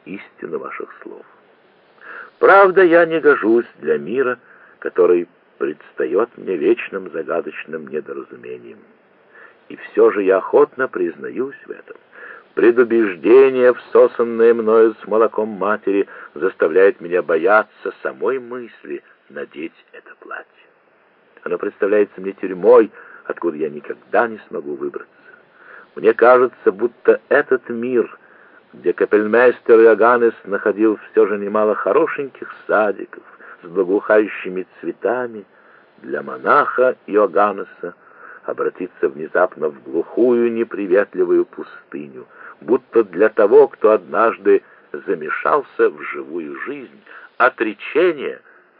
истину ваших слов. Правда, я не гожусь для мира, который предстает мне вечным загадочным недоразумением. И все же я охотно признаюсь в этом. Предубеждение, всосанное мною с молоком матери, заставляет меня бояться самой мысли надеть это платье. Оно представляется мне тюрьмой, откуда я никогда не смогу выбраться. Мне кажется, будто этот мир, где капельмейстер Иоганнес находил все же немало хорошеньких садиков с благоухающими цветами, для монаха Иоганнеса обратиться внезапно в глухую неприветливую пустыню, будто для того, кто однажды замешался в живую жизнь. Отречение?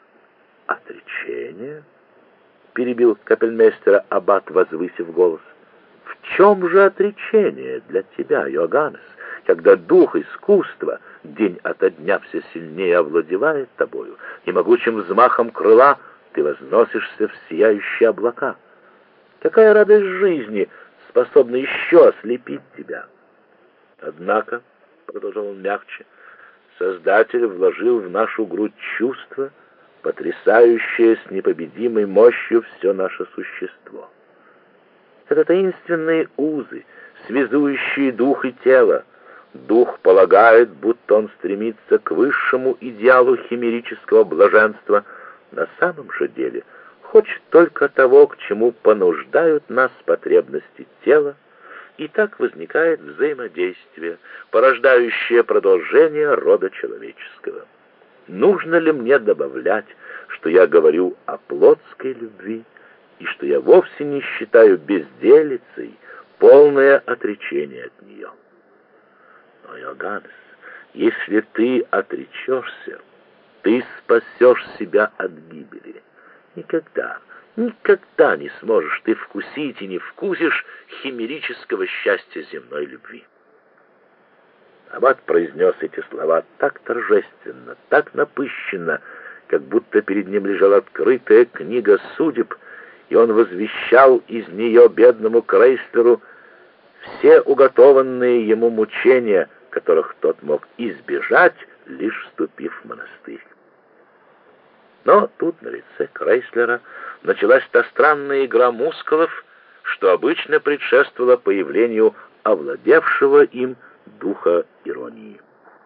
Отречение? Перебил капельмейстера аббат, возвысив голос. В чем же отречение для тебя, Иоганнес, когда дух искусства день ото дня все сильнее овладевает тобою, и могучим взмахом крыла ты возносишься в сияющие облака? Какая радость жизни способна еще ослепить тебя? Однако, — продолжал он мягче, — Создатель вложил в нашу грудь чувство, потрясающее с непобедимой мощью все наше существо. Это таинственные узы, связующие дух и тело. Дух полагает, будто он стремится к высшему идеалу химерического блаженства. На самом же деле хочет только того, к чему понуждают нас потребности тела, и так возникает взаимодействие, порождающее продолжение рода человеческого. Нужно ли мне добавлять, что я говорю о плотской любви, и что я вовсе не считаю безделицей полное отречение от нее? Но, Иоганнес, если ты отречешься, ты спасешь себя от гибели. Никогда не сможешь ты вкусить и не вкусишь химерического счастья земной любви. Аббат произнес эти слова так торжественно, так напыщенно, как будто перед ним лежала открытая книга судеб, и он возвещал из нее бедному Крейслеру все уготованные ему мучения, которых тот мог избежать, лишь вступив в монастырь. Но тут на лице Крейслера началась та странная игра мускулов, что обычно предшествовала появлению овладевшего им духа иронии.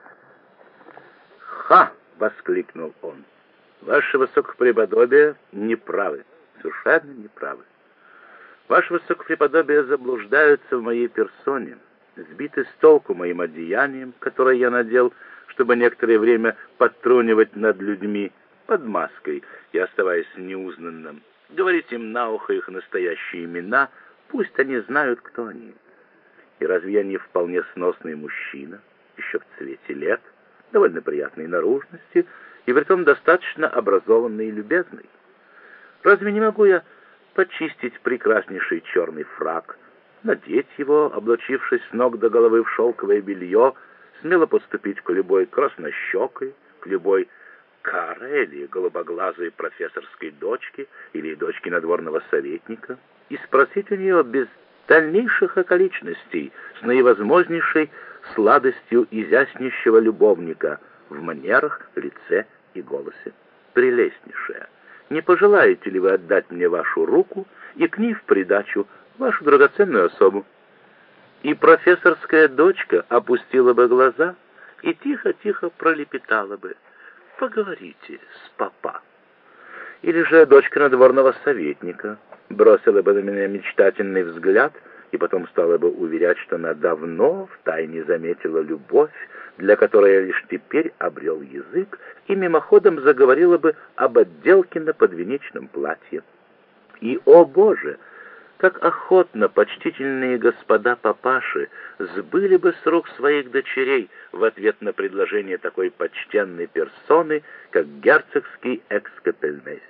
«Ха!» — воскликнул он. «Ваше высокопреподобие не правы, совершенно не правы. Ваше высокопреподобие заблуждаются в моей персоне, сбиты с толку моим одеянием, которое я надел, чтобы некоторое время подтрунивать над людьми под маской и оставаясь неузнанным, говорить им на ухо их настоящие имена, пусть они знают, кто они. И разве я не вполне сносный мужчина, еще в цвете лет, довольно приятной наружности и притом достаточно образованный и любезный? Разве не могу я почистить прекраснейший черный фрак, надеть его, облачившись с ног до головы в шелковое белье, смело подступить к любой краснощекой, к любой каре или голубоглазой профессорской дочке или дочке надворного советника и спросить у нее без дальнейших околичностей с наивозможнейшей сладостью изяснейшего любовника в манерах, лице и голосе: прелестнейшая, не пожелаете ли вы отдать мне вашу руку и к ней в придачу вашу драгоценную особу? И профессорская дочка опустила бы глаза и тихо-тихо пролепетала бы: поговорите с папа. Или же дочка надворного советника бросила бы на меня мечтательный взгляд и потом стала бы уверять, что она давно втайне заметила любовь, для которой я лишь теперь обрел язык, и мимоходом заговорила бы об отделке на подвенечном платье. И, о Боже, как охотно почтительные господа папаши сбыли бы с рук своих дочерей в ответ на предложение такой почтенной персоны, как герцогский экс-капельмейстер.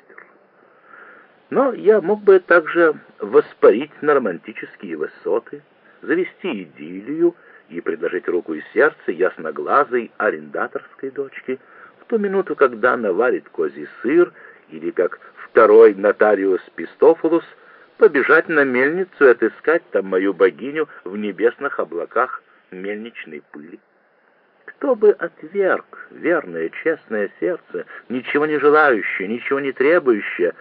Но я мог бы также воспарить на романтические высоты, завести идиллию и предложить руку и сердце ясноглазой арендаторской дочке в ту минуту, когда она варит козий сыр, или как второй нотариус Пистофулус побежать на мельницу и отыскать там мою богиню в небесных облаках мельничной пыли. Кто бы отверг верное, честное сердце, ничего не желающее, ничего не требующее,